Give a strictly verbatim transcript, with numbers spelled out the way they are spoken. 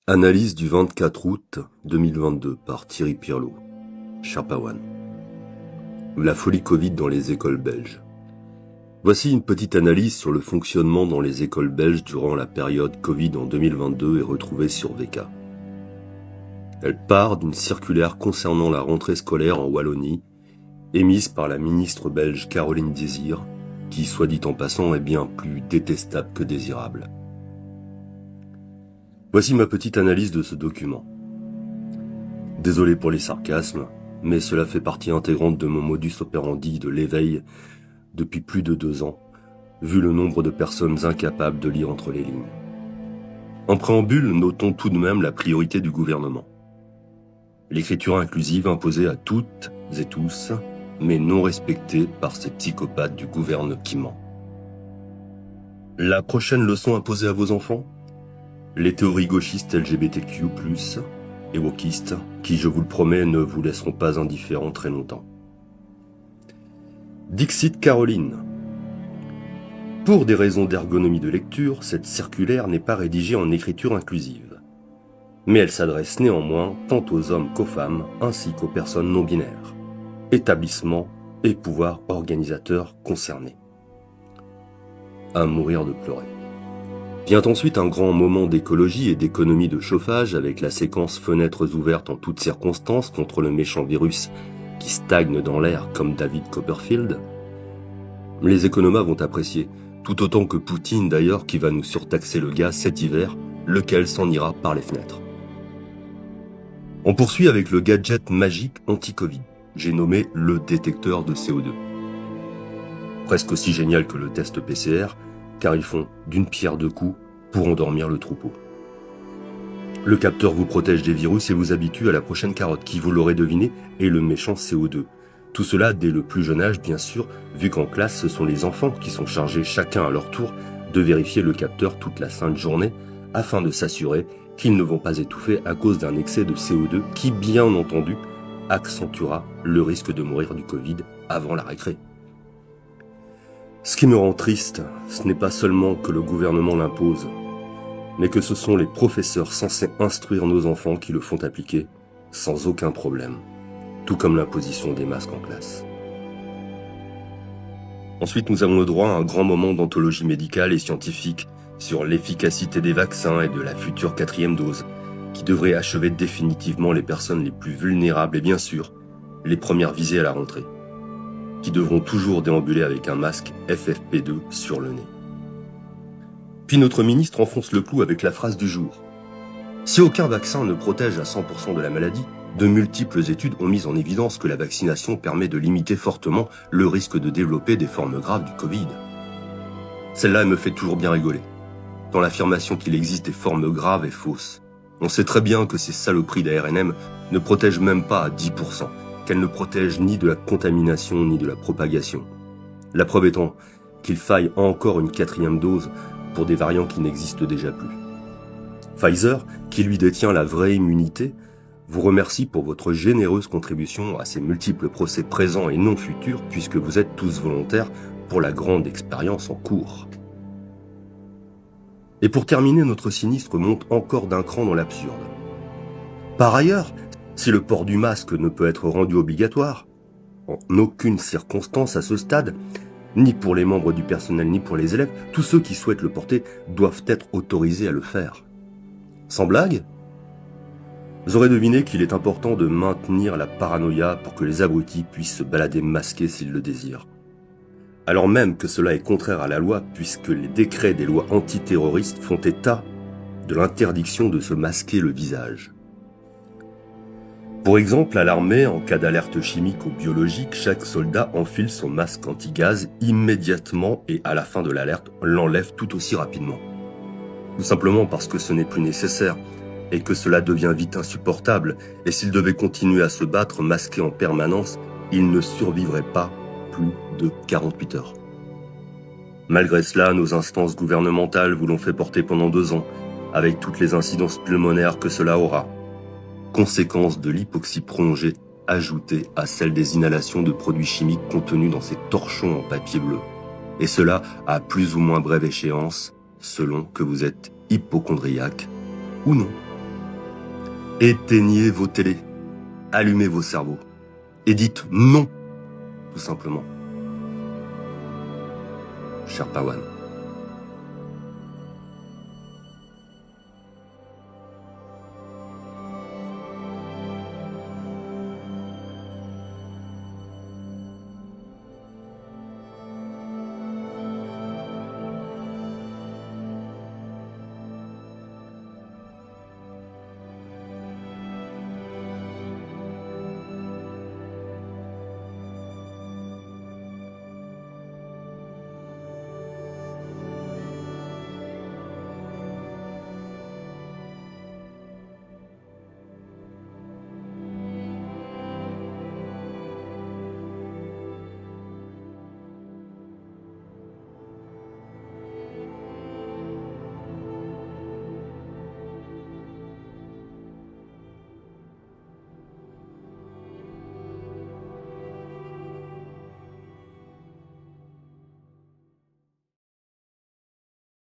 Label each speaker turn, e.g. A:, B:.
A: Analyse du vingt-quatre août deux mille vingt-deux par Thierry Pirlot, Sherpa One. La folie Covid dans les écoles belges. Voici une petite analyse sur le fonctionnement dans les écoles belges durant la période Covid en deux mille vingt-deux et retrouvée sur V K. Elle part d'une circulaire concernant la rentrée scolaire en Wallonie, émise par la ministre belge Caroline Désir, qui, soit dit en passant, est bien plus détestable que désirable. Voici ma petite analyse de ce document. Désolé pour les sarcasmes, mais cela fait partie intégrante de mon modus operandi de l'éveil depuis plus de deux ans, vu le nombre de personnes incapables de lire entre les lignes. En préambule, notons tout de même la priorité du gouvernement. L'écriture inclusive imposée à toutes et tous, mais non respectée par ces psychopathes du gouvernement. La prochaine leçon imposée à vos enfants ? Les théories gauchistes L G B T Q plus, et wokistes, qui, je vous le promets, ne vous laisseront pas indifférents très longtemps. Dixit Caroline. Pour des raisons d'ergonomie de lecture, cette circulaire n'est pas rédigée en écriture inclusive. Mais elle s'adresse néanmoins tant aux hommes qu'aux femmes, ainsi qu'aux personnes non binaires, établissements et pouvoirs organisateurs concernés. À mourir de pleurer. Vient ensuite un grand moment d'écologie et d'économie de chauffage avec la séquence fenêtres ouvertes en toutes circonstances contre le méchant virus qui stagne dans l'air comme David Copperfield. Les économas vont apprécier, tout autant que Poutine d'ailleurs qui va nous surtaxer le gaz cet hiver, lequel s'en ira par les fenêtres. On poursuit avec le gadget magique anti-Covid, j'ai nommé le détecteur de C O deux. Presque aussi génial que le test P C R, car ils font d'une pierre deux coups pour endormir le troupeau. Le capteur vous protège des virus et vous habitue à la prochaine carotte qui, vous l'aurez deviné, est le méchant C O deux. Tout cela dès le plus jeune âge, bien sûr, vu qu'en classe, ce sont les enfants qui sont chargés chacun à leur tour de vérifier le capteur toute la sainte journée afin de s'assurer qu'ils ne vont pas étouffer à cause d'un excès de C O deux qui, bien entendu, accentuera le risque de mourir du Covid avant la récré. Ce qui me rend triste, ce n'est pas seulement que le gouvernement l'impose, mais que ce sont les professeurs censés instruire nos enfants qui le font appliquer sans aucun problème, tout comme l'imposition des masques en classe. Ensuite, nous avons le droit à un grand moment d'anthologie médicale et scientifique sur l'efficacité des vaccins et de la future quatrième dose, qui devrait achever définitivement les personnes les plus vulnérables et bien sûr, les premières visées à la rentrée, qui devront toujours déambuler avec un masque F F P deux sur le nez. Puis notre ministre enfonce le clou avec la phrase du jour. Si aucun vaccin ne protège à cent pour cent de la maladie, de multiples études ont mis en évidence que la vaccination permet de limiter fortement le risque de développer des formes graves du Covid. Celle-là, elle me fait toujours bien rigoler. Dans l'affirmation qu'il existe des formes graves est fausse. On sait très bien que ces saloperies d'A R N M ne protègent même pas à dix pour cent. Qu'elle ne protège ni de la contamination ni de la propagation. La preuve étant qu'il faille encore une quatrième dose pour des variants qui n'existent déjà plus. Pfizer, qui lui détient la vraie immunité, vous remercie pour votre généreuse contribution à ces multiples procès présents et non futurs puisque vous êtes tous volontaires pour la grande expérience en cours. Et pour terminer, notre sinistre monte encore d'un cran dans l'absurde. Par ailleurs, si le port du masque ne peut être rendu obligatoire, en aucune circonstance à ce stade, ni pour les membres du personnel ni pour les élèves, tous ceux qui souhaitent le porter doivent être autorisés à le faire. Sans blague ? Vous aurez deviné qu'il est important de maintenir la paranoïa pour que les abrutis puissent se balader masqués s'ils le désirent. Alors même que cela est contraire à la loi puisque les décrets des lois antiterroristes font état de l'interdiction de se masquer le visage. Pour exemple, à l'armée, en cas d'alerte chimique ou biologique, chaque soldat enfile son masque anti-gaz immédiatement et à la fin de l'alerte, l'enlève tout aussi rapidement. Tout simplement parce que ce n'est plus nécessaire et que cela devient vite insupportable et s'il devait continuer à se battre masqué en permanence, il ne survivrait pas plus de quarante-huit heures. Malgré cela, nos instances gouvernementales vous l'ont fait porter pendant deux ans, avec toutes les incidences pulmonaires que cela aura. Conséquence de l'hypoxie prolongée ajoutée à celle des inhalations de produits chimiques contenus dans ces torchons en papier bleu. Et cela à plus ou moins brève échéance, selon que vous êtes hypocondriaque ou non. Éteignez vos télés, allumez vos cerveaux, et dites non, tout simplement. Cher Pawan.